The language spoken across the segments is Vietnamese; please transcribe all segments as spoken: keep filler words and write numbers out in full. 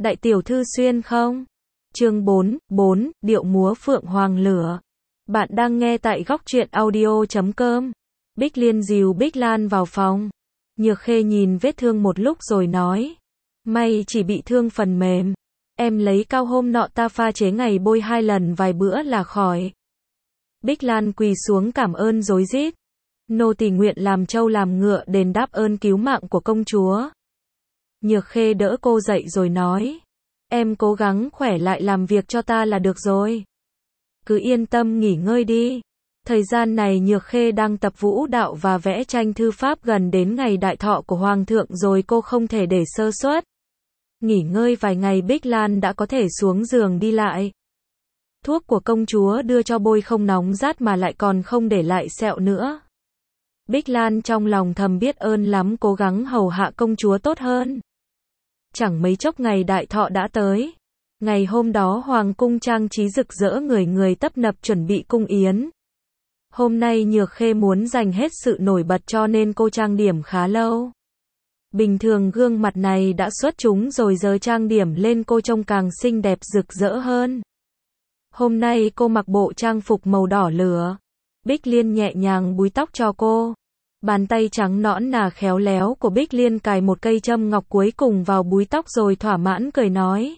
Đại tiểu thư xuyên không? Chương bốn, bốn, điệu múa phượng hoàng lửa. Bạn đang nghe tại góc truyện audio chấm com. Bích Liên dìu Bích Lan vào phòng. Nhược Khê nhìn vết thương một lúc rồi nói. May chỉ bị thương phần mềm. Em lấy cao hôm nọ ta pha chế ngày bôi hai lần vài bữa là khỏi. Bích Lan quỳ xuống cảm ơn rối rít. Nô tỳ nguyện làm trâu làm ngựa đền đáp ơn cứu mạng của công chúa. Nhược Khê đỡ cô dậy rồi nói. Em cố gắng khỏe lại làm việc cho ta là được rồi. Cứ yên tâm nghỉ ngơi đi. Thời gian này Nhược Khê đang tập vũ đạo và vẽ tranh thư pháp gần đến ngày đại thọ của Hoàng thượng rồi cô không thể để sơ suất. Nghỉ ngơi vài ngày Bích Lan đã có thể xuống giường đi lại. Thuốc của công chúa đưa cho bôi không nóng rát mà lại còn không để lại sẹo nữa. Bích Lan trong lòng thầm biết ơn lắm, cố gắng hầu hạ công chúa tốt hơn. Chẳng mấy chốc ngày đại thọ đã tới. Ngày hôm đó hoàng cung trang trí rực rỡ, người người tấp nập chuẩn bị cung yến. Hôm nay Nhược Khê muốn dành hết sự nổi bật cho nên cô trang điểm khá lâu. Bình thường gương mặt này đã xuất chúng rồi, giờ trang điểm lên cô trông càng xinh đẹp rực rỡ hơn. Hôm nay cô mặc bộ trang phục màu đỏ lửa. Bích Liên nhẹ nhàng búi tóc cho cô. Bàn tay trắng nõn nà khéo léo của Bích Liên cài một cây châm ngọc cuối cùng vào búi tóc rồi thỏa mãn cười nói.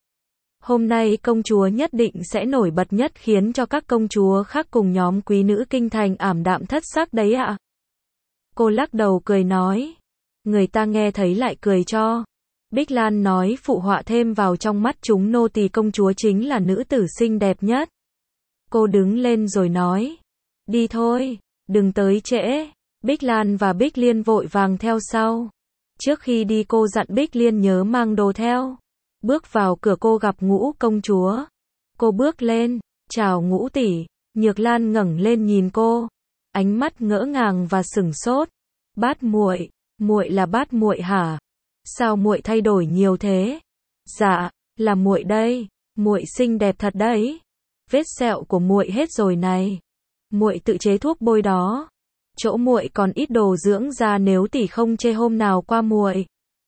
Hôm nay công chúa nhất định sẽ nổi bật nhất, khiến cho các công chúa khác cùng nhóm quý nữ kinh thành ảm đạm thất sắc đấy ạ. Cô lắc đầu cười nói. Người ta nghe thấy lại cười cho. Bích Lan nói phụ họa thêm vào, trong mắt chúng nô tỳ công chúa chính là nữ tử xinh đẹp nhất. Cô đứng lên rồi nói. Đi thôi, đừng tới trễ. Bích Lan và Bích Liên vội vàng theo sau. Trước khi đi cô dặn Bích Liên nhớ mang đồ theo. Bước vào cửa cô gặp Ngũ công chúa. Cô bước lên, chào Ngũ tỷ. Nhược Lan ngẩng lên nhìn cô, ánh mắt ngỡ ngàng và sửng sốt. Bát muội, muội là Bát muội hả? Sao muội thay đổi nhiều thế? Dạ, là muội đây, muội xinh đẹp thật đấy. Vết sẹo của muội hết rồi này. Muội tự chế thuốc bôi đó. Chỗ muội còn ít đồ dưỡng da, nếu tỷ không chê hôm nào qua muội.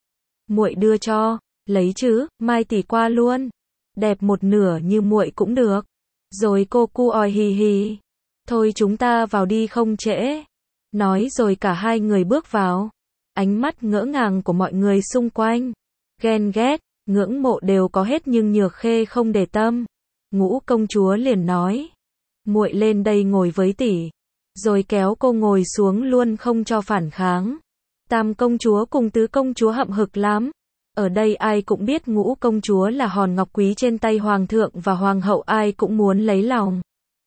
Muội đưa cho, lấy chứ, mai tỷ qua luôn. Đẹp một nửa như muội cũng được. Rồi cô cu òi hì hì. Thôi chúng ta vào đi không trễ. Nói rồi cả hai người bước vào. Ánh mắt ngỡ ngàng của mọi người xung quanh, ghen ghét, ngưỡng mộ đều có hết, nhưng Nhược Khê không để tâm. Ngũ công chúa liền nói. Muội lên đây ngồi với tỷ. Rồi kéo cô ngồi xuống luôn không cho phản kháng. Tam công chúa cùng tứ công chúa hậm hực lắm. Ở đây ai cũng biết Ngũ công chúa là hòn ngọc quý trên tay hoàng thượng và hoàng hậu, ai cũng muốn lấy lòng.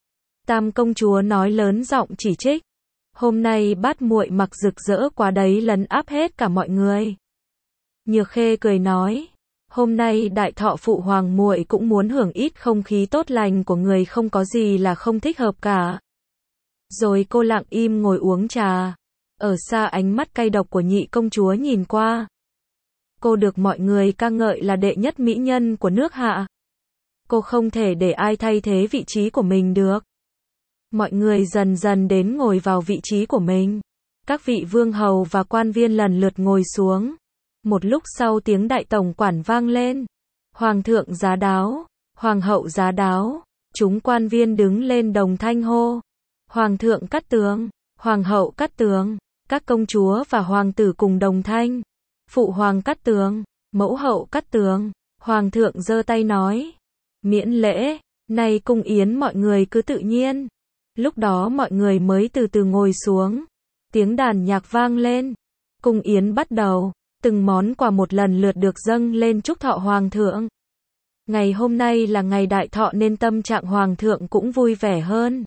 Tam công chúa nói lớn giọng chỉ trích. Hôm nay Bát muội mặc rực rỡ quá đấy, lấn áp hết cả mọi người. Nhược Khê cười nói. Hôm nay đại thọ phụ hoàng, muội cũng muốn hưởng ít không khí tốt lành của người, không có gì là không thích hợp cả. Rồi cô lặng im ngồi uống trà. Ở xa ánh mắt cay độc của nhị công chúa nhìn qua. Cô được mọi người ca ngợi là đệ nhất mỹ nhân của nước Hạ. Cô không thể để ai thay thế vị trí của mình được. Mọi người dần dần đến ngồi vào vị trí của mình. Các vị vương hầu và quan viên lần lượt ngồi xuống. Một lúc sau tiếng đại tổng quản vang lên. Hoàng thượng giá đáo, hoàng hậu giá đáo. Chúng quan viên đứng lên đồng thanh hô. Hoàng thượng cát tướng, hoàng hậu cát tướng. Các công chúa và hoàng tử cùng đồng thanh. Phụ hoàng cát tướng, mẫu hậu cát tướng. Hoàng thượng giơ tay nói. Miễn lễ, nay cung yến mọi người cứ tự nhiên. Lúc đó mọi người mới từ từ ngồi xuống. Tiếng đàn nhạc vang lên. Cung yến bắt đầu. Từng món quà một lần lượt được dâng lên chúc thọ hoàng thượng. Ngày hôm nay là ngày đại thọ nên tâm trạng hoàng thượng cũng vui vẻ hơn.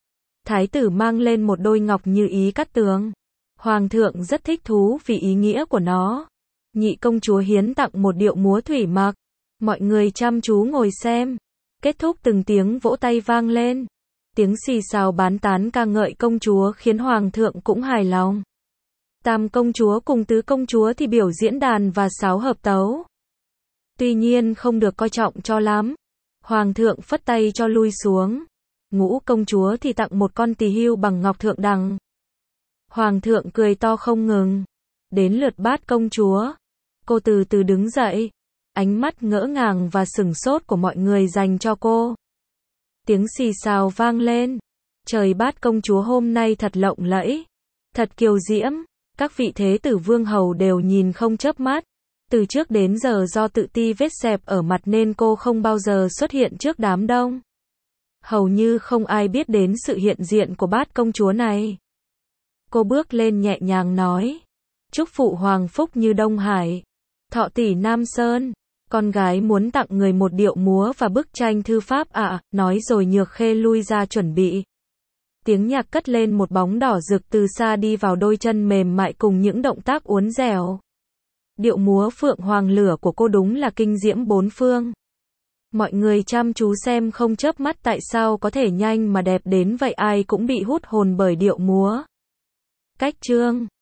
Thái tử mang lên một đôi ngọc như ý cát tướng. Hoàng thượng rất thích thú vì ý nghĩa của nó. Nhị công chúa hiến tặng một điệu múa thủy mặc. Mọi người chăm chú ngồi xem. Kết thúc từng tiếng vỗ tay vang lên. Tiếng xì xào bán tán ca ngợi công chúa khiến hoàng thượng cũng hài lòng. Tam công chúa cùng tứ công chúa thì biểu diễn đàn và sáo hợp tấu. Tuy nhiên không được coi trọng cho lắm. Hoàng thượng phất tay cho lui xuống. Ngũ công chúa thì tặng một con tỳ hưu bằng ngọc thượng đằng. Hoàng thượng cười to không ngừng. Đến lượt Bát công chúa. Cô từ từ đứng dậy. ánh mắt ngỡ ngàng và sửng sốt của mọi người dành cho cô. Tiếng xì xào vang lên. Trời Bát công chúa hôm nay thật lộng lẫy, thật kiều diễm, các vị thế tử vương hầu đều nhìn không chớp mắt. Từ trước đến giờ do tự ti vết sẹp ở mặt nên cô không bao giờ xuất hiện trước đám đông. Hầu như không ai biết đến sự hiện diện của Bát công chúa này. Cô bước lên nhẹ nhàng nói, chúc phụ hoàng phúc như Đông Hải, thọ tỷ Nam Sơn. Con gái muốn tặng người một điệu múa và bức tranh thư pháp ạ, à, nói rồi Nhược Khê lui ra chuẩn bị. Tiếng nhạc cất lên, một bóng đỏ rực từ xa đi vào, đôi chân mềm mại cùng những động tác uốn dẻo. Điệu múa Phượng Hoàng Lửa của cô đúng là kinh diễm bốn phương. Mọi người chăm chú xem không chớp mắt, tại sao có thể nhanh mà đẹp đến vậy, ai cũng bị hút hồn bởi điệu múa. Cách chương